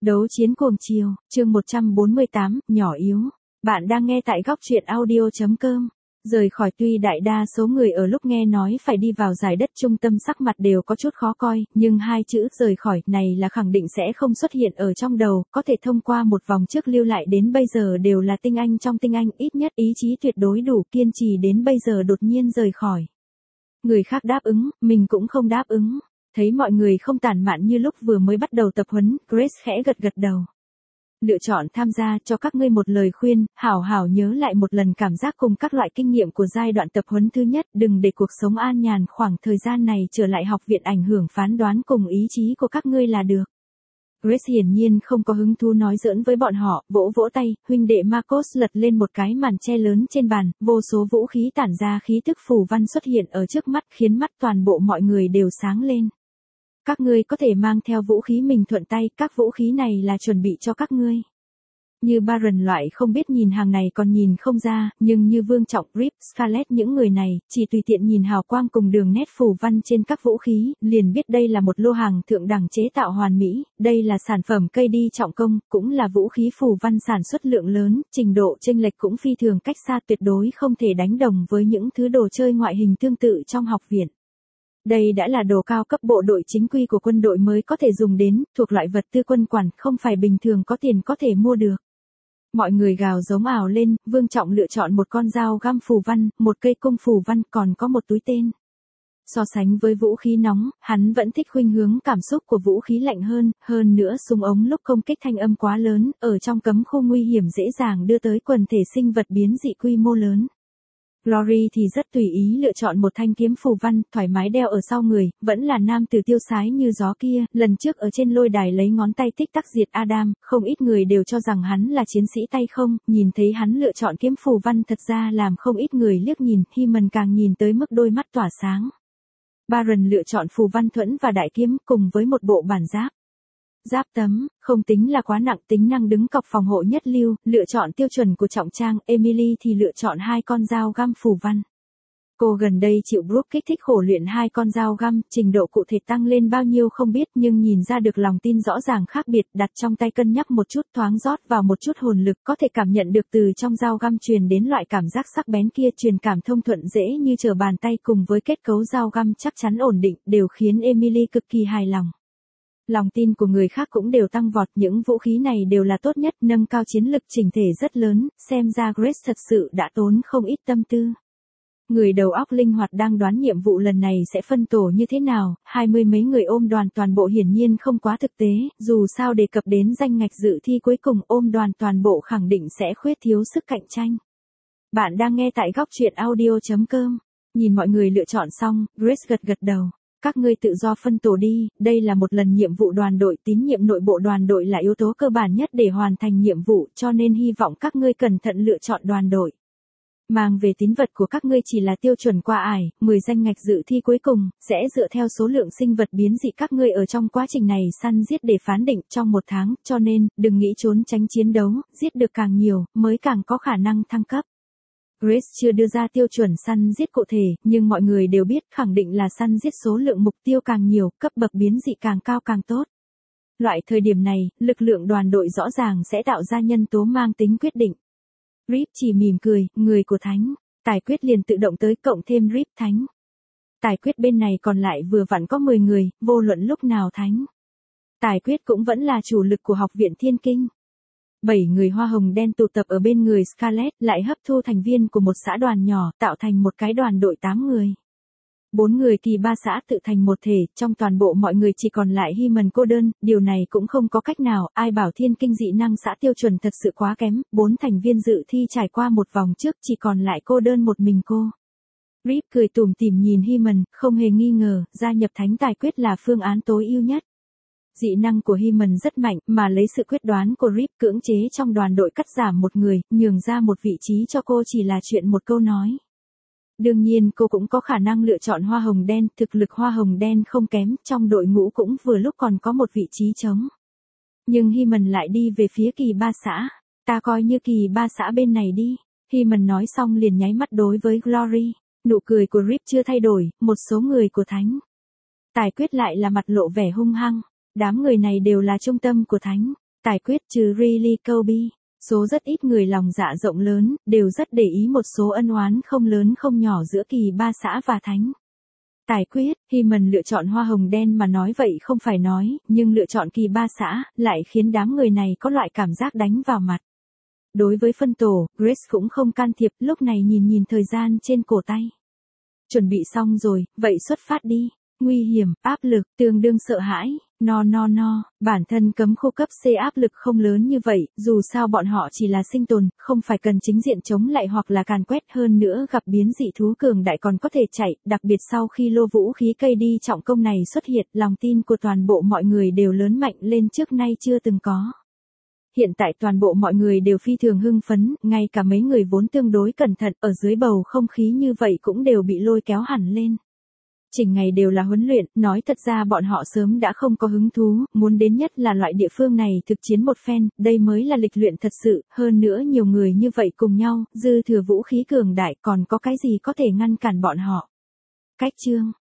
Đấu chiến cuồng chiều, chương 148, nhỏ yếu. Bạn đang nghe tại góc truyện audio.com. Rời khỏi, tuy đại đa số người ở lúc nghe nói phải đi vào giải đất trung tâm sắc mặt đều có chút khó coi, nhưng hai chữ rời khỏi này là khẳng định sẽ không xuất hiện ở trong đầu, có thể thông qua một vòng trước lưu lại đến bây giờ đều là tinh anh trong tinh anh, ít nhất ý chí tuyệt đối đủ kiên trì đến bây giờ đột nhiên rời khỏi. Người khác đáp ứng, mình cũng không đáp ứng. Thấy mọi người không tản mạn như lúc vừa mới bắt đầu tập huấn, Grace khẽ gật gật đầu. Lựa chọn tham gia, cho các ngươi một lời khuyên, hảo hảo nhớ lại một lần cảm giác cùng các loại kinh nghiệm của giai đoạn tập huấn thứ nhất, đừng để cuộc sống an nhàn khoảng thời gian này trở lại học viện ảnh hưởng phán đoán cùng ý chí của các ngươi là được. Grace hiển nhiên không có hứng thú nói giỡn với bọn họ, vỗ vỗ tay, huynh đệ Marcos lật lên một cái màn che lớn trên bàn, vô số vũ khí tản ra khí tức phù văn xuất hiện ở trước mắt khiến mắt toàn bộ mọi người đều sáng lên. Các ngươi có thể mang theo vũ khí mình thuận tay, các vũ khí này là chuẩn bị cho các ngươi. Như Baron loại không biết nhìn hàng này còn nhìn không ra, nhưng như Vương Trọng, Rip, Scarlet những người này, chỉ tùy tiện nhìn hào quang cùng đường nét phù văn trên các vũ khí, liền biết đây là một lô hàng thượng đẳng chế tạo hoàn mỹ, đây là sản phẩm cây đi trọng công, cũng là vũ khí phù văn sản xuất lượng lớn, trình độ chênh lệch cũng phi thường cách xa, tuyệt đối không thể đánh đồng với những thứ đồ chơi ngoại hình tương tự trong học viện. Đây đã là đồ cao cấp bộ đội chính quy của quân đội mới có thể dùng đến, thuộc loại vật tư quân quản, không phải bình thường có tiền có thể mua được. Mọi người gào giống ào lên, Vương Trọng lựa chọn một con dao găm phù văn, một cây cung phù văn, còn có một túi tên. So sánh với vũ khí nóng, hắn vẫn thích khuynh hướng cảm xúc của vũ khí lạnh hơn nữa súng ống lúc công kích thanh âm quá lớn, ở trong cấm khu nguy hiểm dễ dàng đưa tới quần thể sinh vật biến dị quy mô lớn. Glory thì rất tùy ý lựa chọn một thanh kiếm phù văn, thoải mái đeo ở sau người, vẫn là nam tử tiêu sái như gió kia, lần trước ở trên lôi đài lấy ngón tay tích tắc diệt Adam, không ít người đều cho rằng hắn là chiến sĩ tay không, nhìn thấy hắn lựa chọn kiếm phù văn thật ra làm không ít người liếc nhìn, Hyman càng nhìn tới mức đôi mắt tỏa sáng. Baron lựa chọn phù văn thuẫn và đại kiếm cùng với một bộ bản giáp. Giáp tấm, không tính là quá nặng, tính năng đứng cọc phòng hộ nhất lưu, lựa chọn tiêu chuẩn của trọng trang, Emily thì lựa chọn hai con dao găm phù văn. Cô gần đây chịu Brooke kích thích khổ luyện hai con dao găm, trình độ cụ thể tăng lên bao nhiêu không biết nhưng nhìn ra được lòng tin rõ ràng khác biệt, đặt trong tay cân nhắc một chút thoáng rót vào một chút hồn lực, có thể cảm nhận được từ trong dao găm truyền đến loại cảm giác sắc bén kia, truyền cảm thông thuận dễ như trở bàn tay cùng với kết cấu dao găm chắc chắn ổn định, đều khiến Emily cực kỳ hài lòng. Lòng tin của người khác cũng đều tăng vọt, những vũ khí này đều là tốt nhất, nâng cao chiến lực chỉnh thể rất lớn, xem ra Grace thật sự đã tốn không ít tâm tư. Người đầu óc linh hoạt đang đoán nhiệm vụ lần này sẽ phân tổ như thế nào, 20 mấy người ôm đoàn toàn bộ hiển nhiên không quá thực tế, dù sao đề cập đến danh ngạch dự thi cuối cùng ôm đoàn toàn bộ khẳng định sẽ khuyết thiếu sức cạnh tranh. Bạn đang nghe tại góc truyện audio.com, nhìn mọi người lựa chọn xong, Grace gật gật đầu. Các ngươi tự do phân tổ đi, đây là một lần nhiệm vụ đoàn đội, tín nhiệm nội bộ đoàn đội là yếu tố cơ bản nhất để hoàn thành nhiệm vụ, cho nên hy vọng các ngươi cẩn thận lựa chọn đoàn đội. Mang về tín vật của các ngươi chỉ là tiêu chuẩn qua ải, 10 danh ngạch dự thi cuối cùng, sẽ dựa theo số lượng sinh vật biến dị các ngươi ở trong quá trình này săn giết để phán định trong một tháng, cho nên, đừng nghĩ trốn tránh chiến đấu, giết được càng nhiều, mới càng có khả năng thăng cấp. Grace chưa đưa ra tiêu chuẩn săn giết cụ thể, nhưng mọi người đều biết khẳng định là săn giết số lượng mục tiêu càng nhiều, cấp bậc biến dị càng cao càng tốt. Loại thời điểm này, lực lượng đoàn đội rõ ràng sẽ tạo ra nhân tố mang tính quyết định. Rip chỉ mỉm cười, người của Thánh. Tài quyết liền tự động tới cộng thêm Rip Thánh. Tài quyết bên này còn lại vừa vặn có 10 người, vô luận lúc nào Thánh. Tài quyết cũng vẫn là chủ lực của học viện Thiên Kinh. 7 người hoa hồng đen tụ tập ở bên người Scarlet, lại hấp thu thành viên của một xã đoàn nhỏ, tạo thành một cái đoàn đội 8 người. 4 người kỳ ba xã tự thành một thể, trong toàn bộ mọi người chỉ còn lại Hyman cô đơn, điều này cũng không có cách nào, ai bảo Thiên Kinh dị năng xã tiêu chuẩn thật sự quá kém, 4 thành viên dự thi trải qua một vòng trước chỉ còn lại cô đơn một mình cô. Rip cười tủm tỉm nhìn Hyman, không hề nghi ngờ, gia nhập Thánh Tài quyết là phương án tối ưu nhất. Dị năng của Hyman rất mạnh, mà lấy sự quyết đoán của Rip cưỡng chế trong đoàn đội cắt giảm một người, nhường ra một vị trí cho cô chỉ là chuyện một câu nói. Đương nhiên cô cũng có khả năng lựa chọn hoa hồng đen, thực lực hoa hồng đen không kém, trong đội ngũ cũng vừa lúc còn có một vị trí trống. Nhưng Hyman lại đi về phía kỳ ba xã, ta coi như kỳ ba xã bên này đi. Hyman nói xong liền nháy mắt đối với Glory, nụ cười của Rip chưa thay đổi, một số người của Thánh Tài quyết lại là mặt lộ vẻ hung hăng. Đám người này đều là trung tâm của Thánh Tài quyết trừ Riley Kobe, số rất ít người lòng dạ rộng lớn, đều rất để ý một số ân oán không lớn không nhỏ giữa kỳ ba xã và thánh. Tài quyết, Hyman lựa chọn hoa hồng đen mà nói vậy không phải nói, nhưng lựa chọn kỳ ba xã, lại khiến đám người này có loại cảm giác đánh vào mặt. Đối với phân tổ, Grace cũng không can thiệp, lúc này nhìn thời gian trên cổ tay. Chuẩn bị xong rồi, vậy xuất phát đi. Nguy hiểm, áp lực, tương đương sợ hãi, no, bản thân cấm khu cấp C áp lực không lớn như vậy, dù sao bọn họ chỉ là sinh tồn, không phải cần chính diện chống lại hoặc là càn quét, hơn nữa gặp biến dị thú cường đại còn có thể chạy, đặc biệt sau khi lô vũ khí cây đi trọng công này xuất hiện, lòng tin của toàn bộ mọi người đều lớn mạnh lên trước nay chưa từng có. Hiện tại toàn bộ mọi người đều phi thường hưng phấn, ngay cả mấy người vốn tương đối cẩn thận, ở dưới bầu không khí như vậy cũng đều bị lôi kéo hẳn lên. Chỉnh ngày đều là huấn luyện, nói thật ra bọn họ sớm đã không có hứng thú, muốn đến nhất là loại địa phương này thực chiến một phen, đây mới là lịch luyện thật sự, hơn nữa nhiều người như vậy cùng nhau, dư thừa vũ khí cường đại còn có cái gì có thể ngăn cản bọn họ. Cách chương